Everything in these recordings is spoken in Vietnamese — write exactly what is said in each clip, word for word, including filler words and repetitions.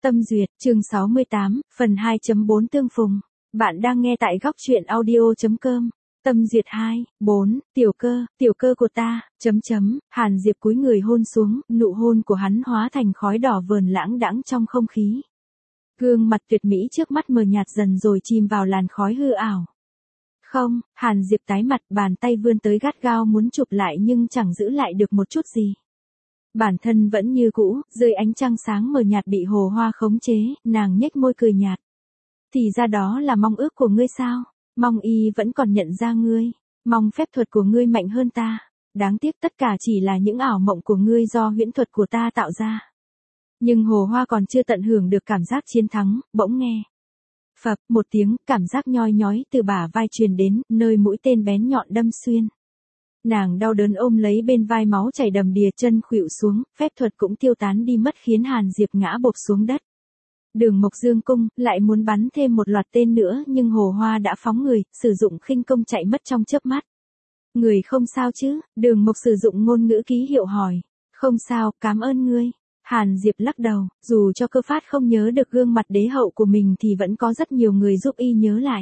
Tâm duyệt, chương sáu mươi tám, phần hai chấm bốn tương phùng. Bạn đang nghe tại góc truyện audio chấm com. Tâm duyệt hai, bốn, tiểu cơ, tiểu cơ của ta, chấm chấm, Hàn Diệp cúi người hôn xuống, nụ hôn của hắn hóa thành khói đỏ vờn lãng đãng trong không khí. Gương mặt tuyệt mỹ trước mắt mờ nhạt dần rồi chìm vào làn khói hư ảo. Không, Hàn Diệp tái mặt, bàn tay vươn tới gắt gao muốn chụp lại nhưng chẳng giữ lại được một chút gì. Bản thân vẫn như cũ, dưới ánh trăng sáng mờ nhạt bị hồ hoa khống chế, nàng nhếch môi cười nhạt. Thì ra đó là mong ước của ngươi sao? Mong y vẫn còn nhận ra ngươi, mong phép thuật của ngươi mạnh hơn ta. Đáng tiếc tất cả chỉ là những ảo mộng của ngươi do huyễn thuật của ta tạo ra. Nhưng hồ hoa còn chưa tận hưởng được cảm giác chiến thắng, bỗng nghe. Phập, một tiếng, cảm giác nhoi nhói từ bả vai truyền đến, nơi mũi tên bén nhọn đâm xuyên. Nàng đau đớn ôm lấy bên vai, máu chảy đầm đìa, chân khuỵu xuống, phép thuật cũng tiêu tán đi mất khiến Hàn Diệp ngã bộp xuống đất. Đường Mộc Dương cung, lại muốn bắn thêm một loạt tên nữa nhưng hồ hoa đã phóng người, sử dụng khinh công chạy mất trong chớp mắt. Người không sao chứ? Đường Mộc sử dụng ngôn ngữ ký hiệu hỏi. Không sao, cảm ơn ngươi. Hàn Diệp lắc đầu, dù cho Cơ Phát không nhớ được gương mặt đế hậu của mình thì vẫn có rất nhiều người giúp y nhớ lại.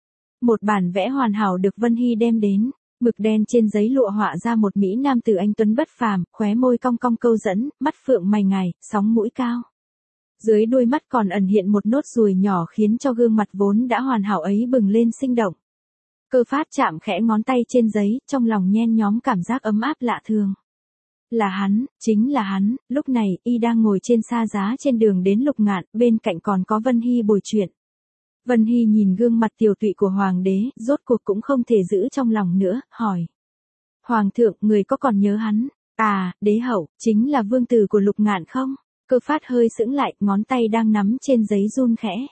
Một bản vẽ hoàn hảo được Vân Hy đem đến. Mực đen trên giấy lụa họa ra một mỹ nam tử anh tuấn bất phàm, khóe môi cong cong câu dẫn, mắt phượng mày ngài, sóng mũi cao. Dưới đuôi mắt còn ẩn hiện một nốt ruồi nhỏ khiến cho gương mặt vốn đã hoàn hảo ấy bừng lên sinh động. Cơ Phát chạm khẽ ngón tay trên giấy, trong lòng nhen nhóm cảm giác ấm áp lạ thường. Là hắn, chính là hắn, lúc này y đang ngồi trên sa giá trên đường đến Lục Ngạn, bên cạnh còn có Vân Hy bồi chuyện. Vân Hy nhìn gương mặt tiều tụy của hoàng đế, rốt cuộc cũng không thể giữ trong lòng nữa, hỏi. Hoàng thượng, người có còn nhớ hắn? À, đế hậu, chính là vương tử của Lục Ngạn không? Cơ Phát hơi sững lại, ngón tay đang nắm trên giấy run khẽ.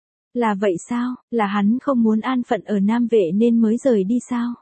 Là vậy sao, là hắn không muốn an phận ở Nam Vệ nên mới rời đi sao?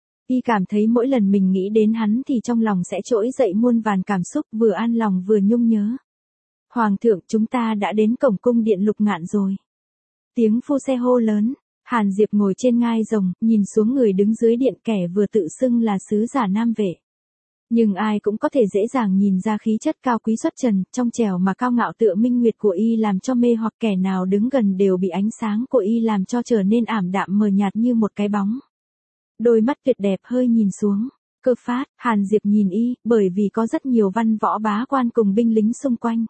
Y cảm thấy mỗi lần mình nghĩ đến hắn thì trong lòng sẽ trỗi dậy muôn vàn cảm xúc, vừa an lòng vừa nhung nhớ. Hoàng thượng, chúng ta đã đến cổng cung điện Lục Ngạn rồi. Tiếng phu xe hô lớn, Hàn Diệp ngồi trên ngai rồng, nhìn xuống người đứng dưới điện, kẻ vừa tự xưng là sứ giả Nam Vệ. Nhưng ai cũng có thể dễ dàng nhìn ra khí chất cao quý xuất trần, trong trẻo mà cao ngạo tựa minh nguyệt của y làm cho mê, hoặc kẻ nào đứng gần đều bị ánh sáng của y làm cho trở nên ảm đạm mờ nhạt như một cái bóng. Đôi mắt tuyệt đẹp hơi nhìn xuống. Cơ Phát, Hàn Diệp nhìn y, bởi vì có rất nhiều văn võ bá quan cùng binh lính xung quanh.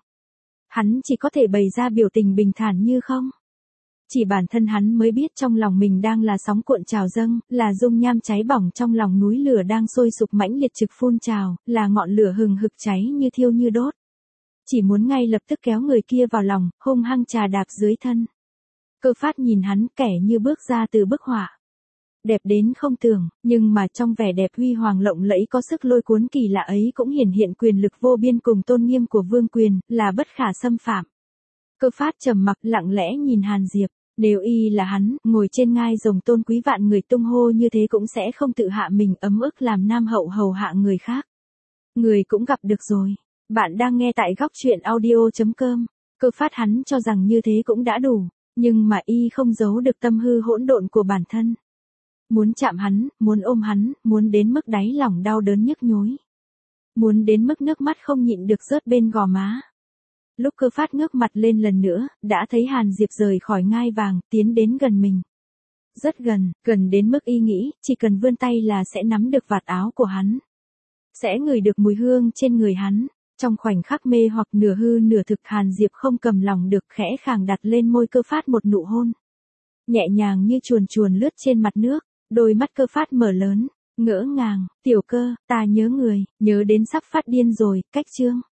Hắn chỉ có thể bày ra biểu tình bình thản như không. Chỉ bản thân hắn mới biết trong lòng mình đang là sóng cuộn trào dâng, là dung nham cháy bỏng trong lòng núi lửa đang sôi sục mãnh liệt trực phun trào, là ngọn lửa hừng hực cháy như thiêu như đốt. Chỉ muốn ngay lập tức kéo người kia vào lòng, hung hăng trà đạp dưới thân. Cơ Phát nhìn hắn, kẻ như bước ra từ bức họa. Đẹp đến không tưởng, nhưng mà trong vẻ đẹp huy hoàng lộng lẫy có sức lôi cuốn kỳ lạ ấy cũng hiển hiện quyền lực vô biên cùng tôn nghiêm của vương quyền, là bất khả xâm phạm. Cơ Phát trầm mặc lặng lẽ nhìn Hàn Diệp. Nếu y là hắn, ngồi trên ngai rồng tôn quý vạn người tung hô như thế cũng sẽ không tự hạ mình ấm ức làm nam hậu hầu hạ người khác. Người cũng gặp được rồi. Bạn đang nghe tại góc truyện audio chấm com. Cơ Phát hắn cho rằng như thế cũng đã đủ, nhưng mà y không giấu được tâm hư hỗn độn của bản thân. Muốn chạm hắn, muốn ôm hắn, muốn đến mức đáy lòng đau đớn nhức nhối. Muốn đến mức nước mắt không nhịn được rớt bên gò má. Lúc Cơ Phát ngước mặt lên lần nữa, đã thấy Hàn Diệp rời khỏi ngai vàng, tiến đến gần mình. Rất gần, gần đến mức y nghĩ, chỉ cần vươn tay là sẽ nắm được vạt áo của hắn. Sẽ ngửi được mùi hương trên người hắn. Trong khoảnh khắc mê hoặc nửa hư nửa thực, Hàn Diệp không cầm lòng được, khẽ khàng đặt lên môi Cơ Phát một nụ hôn. Nhẹ nhàng như chuồn chuồn lướt trên mặt nước, đôi mắt Cơ Phát mở lớn, ngỡ ngàng, tiểu cơ, ta nhớ người, nhớ đến sắp phát điên rồi, cách chương.